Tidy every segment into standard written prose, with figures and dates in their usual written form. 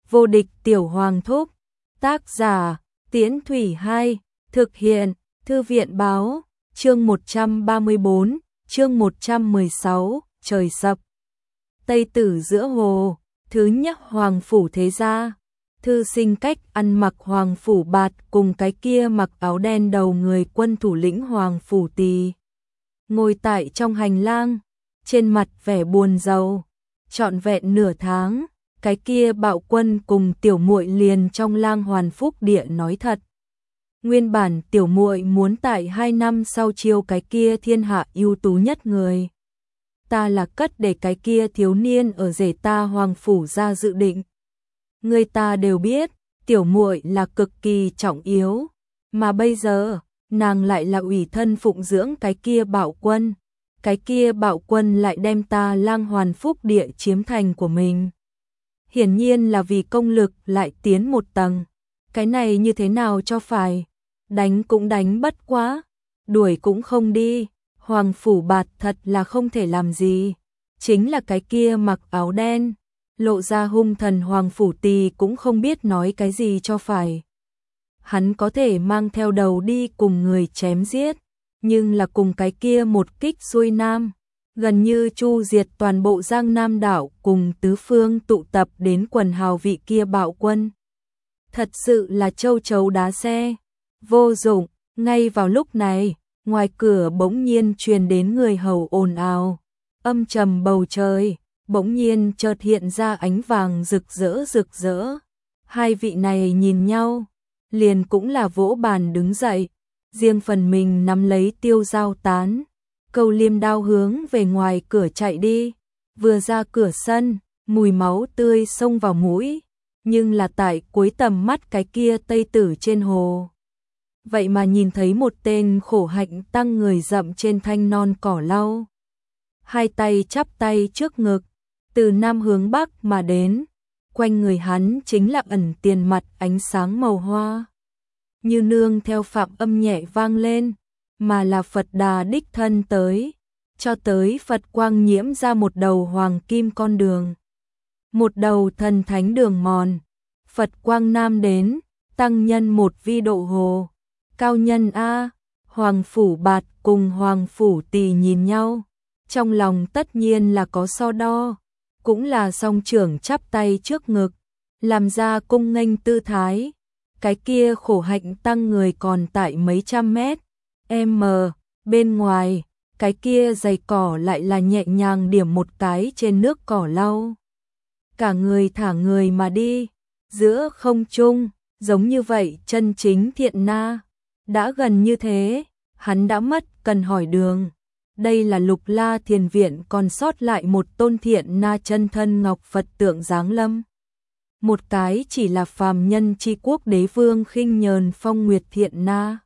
Vô địch tiểu hoàng thúc. Tác giả, Tiễn Thủy 2, thực hiện, Thư viện báo, chương 134, chương 116, trời sập. Tây Tử giữa hồ, thứ nhất hoàng phủ thế gia. Thư sinh cách ăn mặc hoàng phủ bạt cùng cái kia mặc áo đen đầu người quân thủ lĩnh hoàng phủ tỳ. Ngồi tại trong hành lang, trên mặt vẻ buồn rầu, trọn vẹn nửa tháng, cái kia bạo quân cùng tiểu muội liền trong lang hoàn phúc địa nói thật. Nguyên bản tiểu muội muốn tại 2 năm sau chiêu cái kia thiên hạ ưu tú nhất người. Ta là cất để cái kia thiếu niên ở rể ta hoàng phủ ra dự định. Người ta đều biết, tiểu muội là cực kỳ trọng yếu, mà bây giờ, nàng lại là ủy thân phụng dưỡng cái kia bạo quân. Cái kia bạo quân lại đem ta lang hoàn phúc địa chiếm thành của mình. Hiển nhiên là vì công lực lại tiến một tầng. Cái này như thế nào cho phải? Đánh cũng đánh bất quá, đuổi cũng không đi. Hoàng phủ bạt thật là không thể làm gì. Chính là cái kia mặc áo đen, lộ ra hung thần hoàng phủ tỳ cũng không biết nói cái gì cho phải. Hắn có thể mang theo đầu đi cùng người chém giết, nhưng là cùng cái kia một kích xuôi nam, gần như chu diệt toàn bộ Giang Nam đảo cùng tứ phương tụ tập đến quần hào vị kia bạo quân. Thật sự là châu chấu đá xe, vô dụng. Ngay vào lúc này, ngoài cửa bỗng nhiên truyền đến người hầu ồn ào, âm trầm bầu trời, bỗng nhiên chợt hiện ra ánh vàng rực rỡ. Hai vị này nhìn nhau, liền cũng là vỗ bàn đứng dậy, riêng phần mình nắm lấy tiêu dao tán, câu liêm đao hướng về ngoài cửa chạy đi. Vừa ra cửa sân, mùi máu tươi xông vào mũi, nhưng là tại cuối tầm mắt cái kia Tây Tử trên hồ. Vậy mà nhìn thấy một tên khổ hạnh tăng người dậm trên thanh non cỏ lau, hai tay chắp tay trước ngực, từ nam hướng bắc mà đến, quanh người hắn chính là ẩn tiền mặt ánh sáng màu hoa. Như nương theo phạm âm nhẹ vang lên, mà là Phật Đà đích thân tới, cho tới Phật quang nhiễm ra một đầu hoàng kim con đường, một đầu thần thánh đường mòn. Phật quang nam đến, tăng nhân một vi độ hồ, cao nhân a. Hoàng phủ bạt cùng hoàng phủ tỳ nhìn nhau, trong lòng tất nhiên là có so đo, cũng là song trưởng chắp tay trước ngực, làm ra cung nghênh tư thái. Cái kia khổ hạnh tăng người còn tại mấy trăm mét bên ngoài, cái kia giày cỏ lại là nhẹ nhàng điểm một cái trên nước cỏ lau. Cả người thả người mà đi, giữa không trung, giống như vậy chân chính thiện na. Đã gần như thế, hắn đã mất cần hỏi đường. Đây là Lục La Thiền Viện còn sót lại một tôn thiện na chân thân ngọc Phật tượng giáng lâm. Một cái chỉ là phàm nhân chi quốc đế vương khinh nhờn phong nguyệt thiện na.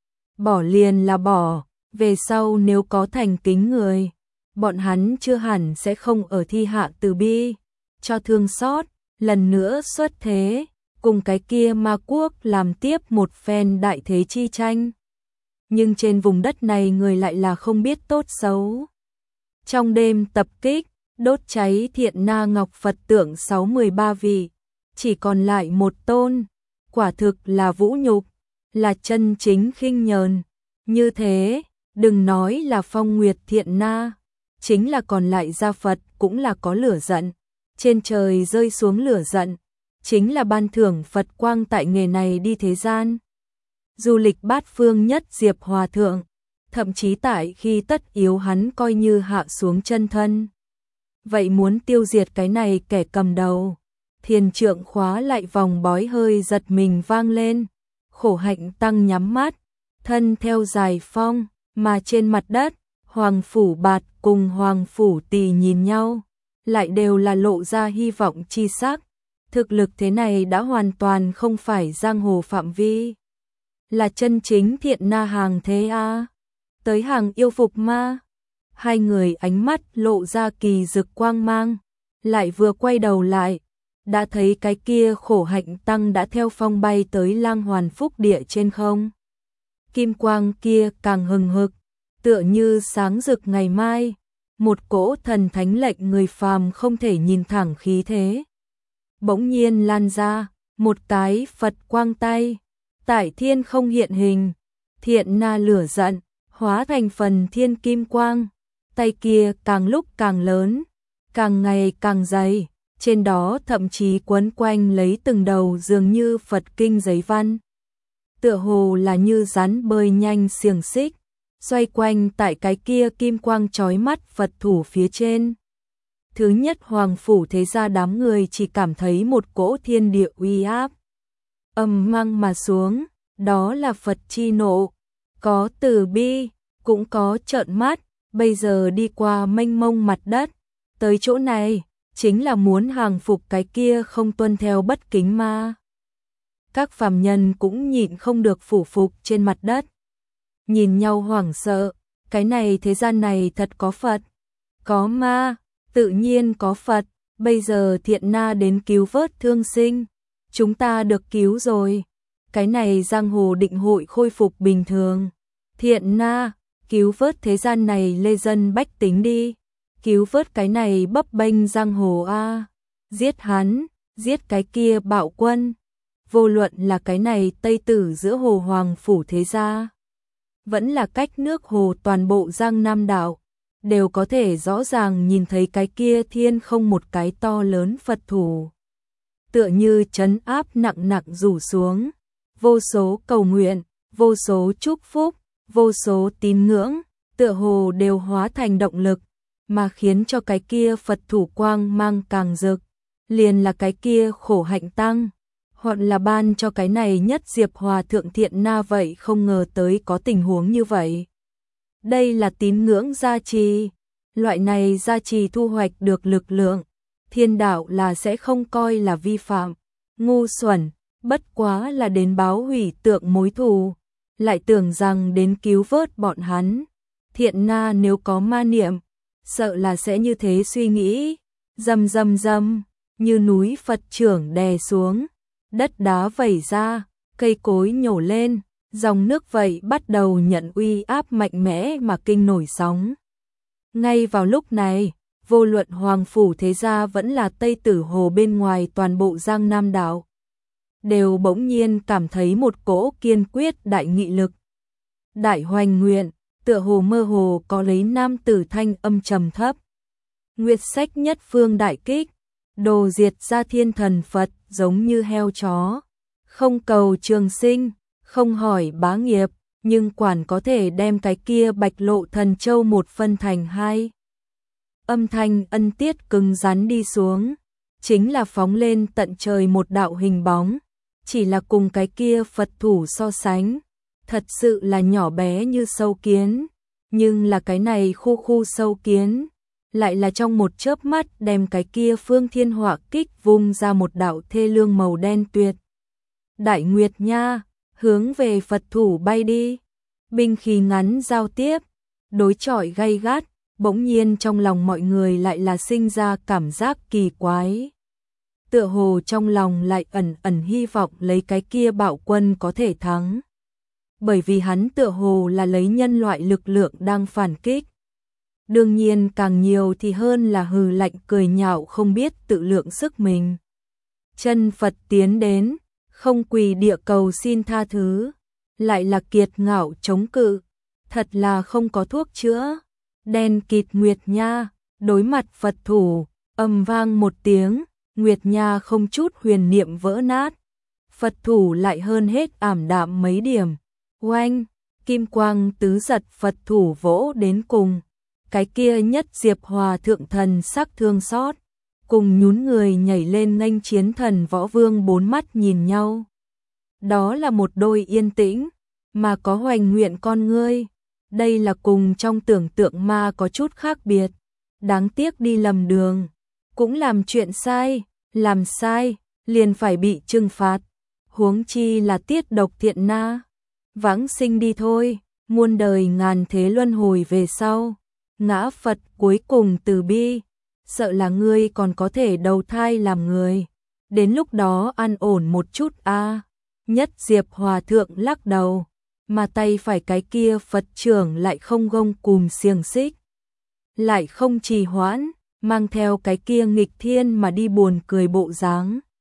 Bỏ liền là bỏ, về sau nếu có thành kính người, bọn hắn chưa hẳn sẽ không ở thi hạ từ bi, cho thương xót, lần nữa xuất thế, cùng cái kia ma quốc làm tiếp một phen đại thế chi tranh. Nhưng trên vùng đất này người lại là không biết tốt xấu. Trong đêm tập kích, đốt cháy thiện na ngọc Phật tượng 613 vị, chỉ còn lại một tôn, quả thực là vũ nhục, là chân chính khinh nhờn. Như thế, đừng nói là phong nguyệt thiện na, chính là còn lại gia Phật cũng là có lửa giận. Trên trời rơi xuống lửa giận, chính là ban thưởng Phật quang tại nghề này đi thế gian. Du lịch bát phương nhất Diệp Hòa Thượng, thậm chí tại khi tất yếu hắn coi như hạ xuống chân thân. Vậy muốn tiêu diệt cái này kẻ cầm đầu, thiền trượng khóa lại vòng bói hơi giật mình vang lên, khổ hạnh tăng nhắm mắt, thân theo dài phong, mà trên mặt đất, hoàng phủ bạt cùng hoàng phủ tỳ nhìn nhau, lại đều là lộ ra hy vọng chi sắc. Thực lực thế này đã hoàn toàn không phải giang hồ phạm vi, là chân chính thiện na hàng thế a. Tới hàng yêu phục ma. Hai người ánh mắt lộ ra kỳ rực quang mang, lại vừa quay đầu lại, đã thấy cái kia khổ hạnh tăng đã theo phong bay tới lang hoàn phúc địa trên không. Kim quang kia càng hừng hực, tựa như sáng rực ngày mai, một cỗ thần thánh lệnh người phàm không thể nhìn thẳng khí thế. bỗng nhiên lan ra, một cái Phật quang tay, tại thiên không hiện hình, Thiện Na lửa giận, hóa thành phần thiên kim quang, tay kia càng lúc càng lớn, càng ngày càng dày, trên đó thậm chí quấn quanh lấy từng đầu dường như Phật kinh giấy văn. Tựa hồ là như rắn bơi nhanh xiềng xích, xoay quanh tại cái kia kim quang chói mắt Phật thủ phía trên. Thứ nhất Hoàng phủ thế gia đám người chỉ cảm thấy một cỗ thiên địa uy áp ầm mang mà xuống, đó là Phật chi nộ, có từ bi, cũng có trợn mắt, bây giờ đi qua mênh mông mặt đất, tới chỗ này, chính là muốn hàng phục cái kia không tuân theo bất kính ma. Các phàm nhân cũng nhịn không được phủ phục trên mặt đất, nhìn nhau hoảng sợ, cái này thế gian này thật có Phật, có ma, tự nhiên có Phật, bây giờ Thiện Na đến cứu vớt thương sinh, chúng ta được cứu rồi, cái này giang hồ định hội khôi phục bình thường. Thiện Na, cứu vớt thế gian này lê dân bách tính đi, cứu vớt cái này bấp bênh giang hồ a, giết hắn, giết cái kia bạo quân, vô luận là cái này Tây Tử giữa hồ Hoàng phủ thế gia, vẫn là cách nước hồ toàn bộ Giang Nam đảo, đều có thể rõ ràng nhìn thấy cái kia thiên không một cái to lớn Phật thủ. Tựa như trấn áp nặng nặng rủ xuống, vô số cầu nguyện, vô số chúc phúc, vô số tín ngưỡng, tựa hồ đều hóa thành động lực, mà khiến cho cái kia Phật thủ quang mang càng rực, liền là cái kia khổ hạnh tăng, hoặc là ban cho cái này nhất Diệp Hòa thượng Thiện Na vậy không ngờ tới có tình huống như vậy. Đây là tín ngưỡng gia trì, loại này gia trì thu hoạch được lực lượng, thiên đạo là sẽ không coi là vi phạm, ngu xuẩn, bất quá là đến báo hủy tượng mối thù, lại tưởng rằng đến cứu vớt bọn hắn. Thiện Na nếu có ma niệm, sợ là sẽ như thế suy nghĩ, rầm rầm rầm, như núi Phật trưởng đè xuống, đất đá vẩy ra, cây cối nhổ lên, dòng nước vậy bắt đầu nhận uy áp mạnh mẽ mà kinh nổi sóng. Ngay vào lúc này, vô luận Hoàng phủ thế gia vẫn là Tây Tử hồ bên ngoài toàn bộ Giang Nam đảo, đều bỗng nhiên cảm thấy một cỗ kiên quyết đại nghị lực. Đại hoành nguyện, tựa hồ mơ hồ có lấy nam tử thanh âm trầm thấp. Nguyệt sách nhất phương đại kích, đồ diệt ra thiên thần Phật giống như heo chó, không cầu trường sinh, không hỏi bá nghiệp, nhưng quản có thể đem cái kia Bạch Lộ Thần Châu một phân thành hai. Âm thanh ân tiết cứng rắn đi xuống, chính là phóng lên tận trời một đạo hình bóng, chỉ là cùng cái kia Phật thủ so sánh, thật sự là nhỏ bé như sâu kiến, nhưng là cái này khu khu sâu kiến, lại là trong một chớp mắt đem cái kia phương thiên họa kích vung ra một đạo thê lương màu đen tuyệt. Đại Nguyệt Nha, hướng về Phật thủ bay đi, binh khí ngắn giao tiếp, đối chọi gay gắt, bỗng nhiên trong lòng mọi người lại là sinh ra cảm giác kỳ quái. Tựa hồ trong lòng lại ẩn ẩn hy vọng lấy cái kia bạo quân có thể thắng. Bởi vì hắn tựa hồ là lấy nhân loại lực lượng đang phản kích. Đương nhiên càng nhiều thì hơn là hừ lạnh cười nhạo không biết tự lượng sức mình. Chân Phật tiến đến, không quỳ địa cầu xin tha thứ, lại là kiệt ngạo chống cự, thật là không có thuốc chữa. Đen kịt Nguyệt Nha, đối mặt Phật thủ, ầm vang một tiếng, Nguyệt Nha không chút huyền niệm vỡ nát. Phật thủ lại hơn hết ảm đạm mấy điểm. Oanh, kim quang tứ giật Phật thủ vỗ đến cùng. Cái kia nhất Diệp Hòa thượng thần sắc thương xót, cùng nhún người nhảy lên nghênh chiến thần võ vương bốn mắt nhìn nhau. Đó là một đôi yên tĩnh, mà có hoành nguyện con ngươi. Đây là cùng trong tưởng tượng ma có chút khác biệt. Đáng tiếc đi lầm đường, cũng làm chuyện sai, làm sai, liền phải bị trừng phạt. Huống chi là tiết độc Thiện Na. Vãng sinh đi thôi, muôn đời ngàn thế luân hồi về sau. Ngã Phật cuối cùng từ bi, sợ là ngươi còn có thể đầu thai làm người. Đến lúc đó an ổn một chút a. Nhất Diệp Hòa thượng lắc đầu, mà tay phải cái kia Phật trưởng lại không gông cùm xiềng xích, lại không trì hoãn, mang theo cái kia nghịch thiên mà đi buồn cười bộ dáng.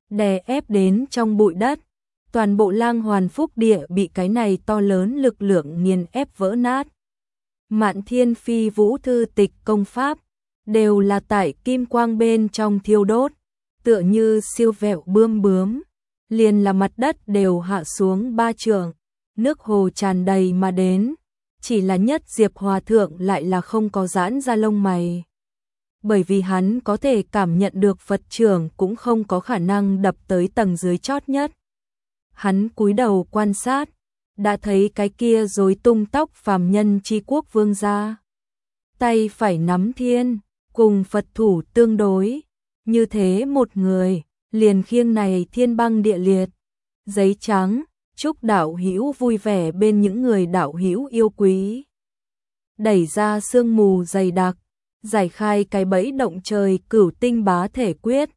đè ép đến trong bụi đất. Toàn bộ Lang Hoàn Phúc Địa bị cái này to lớn lực lượng nghiền ép vỡ nát. Mạn Thiên Phi Vũ thư tịch công pháp đều là tại kim quang bên trong thiêu đốt, tựa như siêu vẹo bướm, liền là mặt đất đều hạ xuống 3 trượng, nước hồ tràn đầy mà đến, chỉ là Nhất Diệp Hòa thượng lại là không có giãn ra lông mày. Bởi vì hắn có thể cảm nhận được Phật trưởng cũng không có khả năng đập tới tầng dưới chót nhất. Hắn cúi đầu quan sát, đã thấy cái kia rối tung tóc phàm nhân chi quốc vương gia. Tay phải nắm thiên, cùng Phật thủ tương đối, như thế một người, liền khiêng này thiên băng địa liệt. Giấy trắng, chúc đạo hữu vui vẻ bên những người đạo hữu yêu quý. Đẩy ra sương mù dày đặc, giải khai cái bẫy động trời Cửu Tinh Bá Thể Quyết,